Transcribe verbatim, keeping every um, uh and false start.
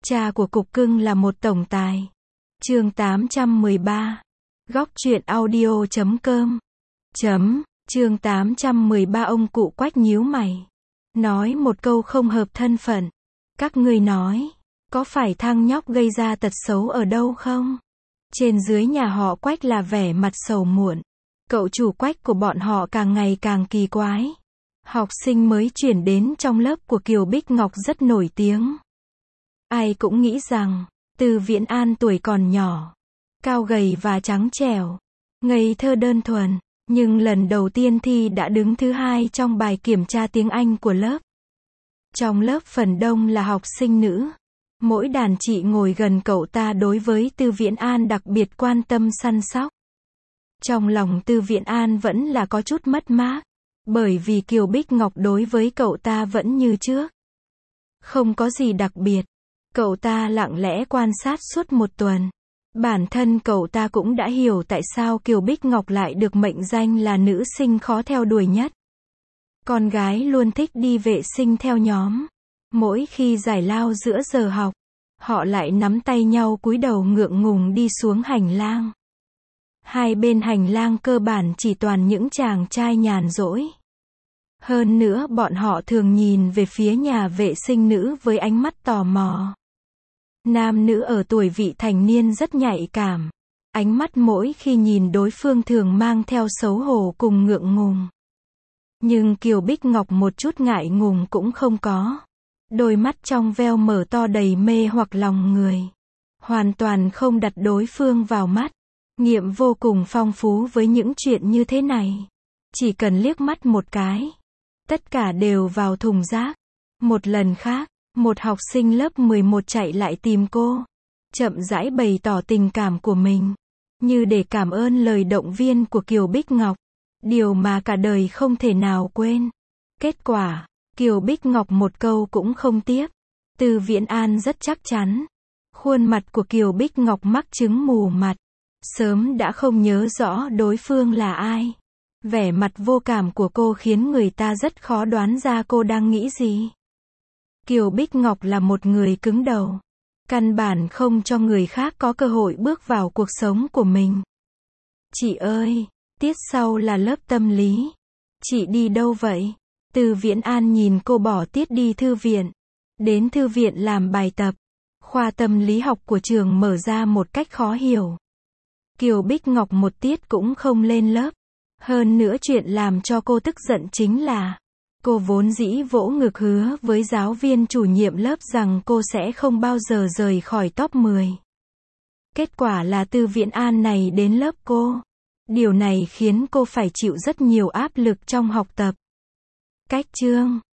Cha của cục cưng là một tổng tài. Chương tám trăm mười ba. Góc truyện audio chấm com. Chấm. Chương tám trăm mười ba. Ông cụ Quách nhíu mày. Nói một câu không hợp thân phận. Các ngươi nói, có phải thằng nhóc gây ra tật xấu ở đâu không? Trên dưới nhà họ Quách là vẻ mặt sầu muộn. Cậu chủ Quách của bọn họ càng ngày càng kỳ quái. Học sinh mới chuyển đến trong lớp của Kiều Bích Ngọc rất nổi tiếng. Ai cũng nghĩ rằng, Từ Viễn An tuổi còn nhỏ, cao gầy và trắng trẻo, ngây thơ đơn thuần, nhưng lần đầu tiên thi đã đứng thứ hai trong bài kiểm tra tiếng Anh của lớp. Trong lớp phần đông là học sinh nữ. Mỗi đàn chị ngồi gần cậu ta đối với Từ Viễn An đặc biệt quan tâm săn sóc. Trong lòng Từ Viễn An vẫn là có chút mất mát, bởi vì Kiều Bích Ngọc đối với cậu ta vẫn như trước. Không có gì đặc biệt. Cậu ta lặng lẽ quan sát suốt một tuần. Bản thân cậu ta cũng đã hiểu tại sao Kiều Bích Ngọc lại được mệnh danh là nữ sinh khó theo đuổi nhất. Con gái luôn thích đi vệ sinh theo nhóm. Mỗi khi giải lao giữa giờ học, họ lại nắm tay nhau cúi đầu ngượng ngùng đi xuống hành lang. Hai bên hành lang cơ bản chỉ toàn những chàng trai nhàn rỗi. Hơn nữa bọn họ thường nhìn về phía nhà vệ sinh nữ với ánh mắt tò mò. Nam nữ ở tuổi vị thành niên rất nhạy cảm. Ánh mắt mỗi khi nhìn đối phương thường mang theo xấu hổ cùng ngượng ngùng. Nhưng Kiều Bích Ngọc một chút ngại ngùng cũng không có. Đôi mắt trong veo mở to đầy mê hoặc lòng người. Hoàn toàn không đặt đối phương vào mắt. Nghiệm vô cùng phong phú với những chuyện như thế này. Chỉ cần liếc mắt một cái, tất cả đều vào thùng rác. Một lần khác, một học sinh lớp mười một chạy lại tìm cô. Chậm rãi bày tỏ tình cảm của mình. Như để cảm ơn lời động viên của Kiều Bích Ngọc. Điều mà cả đời không thể nào quên. Kết quả, Kiều Bích Ngọc một câu cũng không tiếp. Từ Viễn An rất chắc chắn. Khuôn mặt của Kiều Bích Ngọc mắc chứng mù mặt. Sớm đã không nhớ rõ đối phương là ai. Vẻ mặt vô cảm của cô khiến người ta rất khó đoán ra cô đang nghĩ gì. Kiều Bích Ngọc là một người cứng đầu. Căn bản không cho người khác có cơ hội bước vào cuộc sống của mình. Chị ơi, tiết sau là lớp tâm lý. Chị đi đâu vậy? Từ Viễn An nhìn cô bỏ tiết đi thư viện. Đến thư viện làm bài tập. Khoa tâm lý học của trường mở ra một cách khó hiểu. Kiều Bích Ngọc một tiết cũng không lên lớp. Hơn nữa chuyện làm cho cô tức giận chính là, cô vốn dĩ vỗ ngực hứa với giáo viên chủ nhiệm lớp rằng cô sẽ không bao giờ rời khỏi top mười. Kết quả là Từ Viễn An này đến lớp cô. Điều này khiến cô phải chịu rất nhiều áp lực trong học tập. Cách chương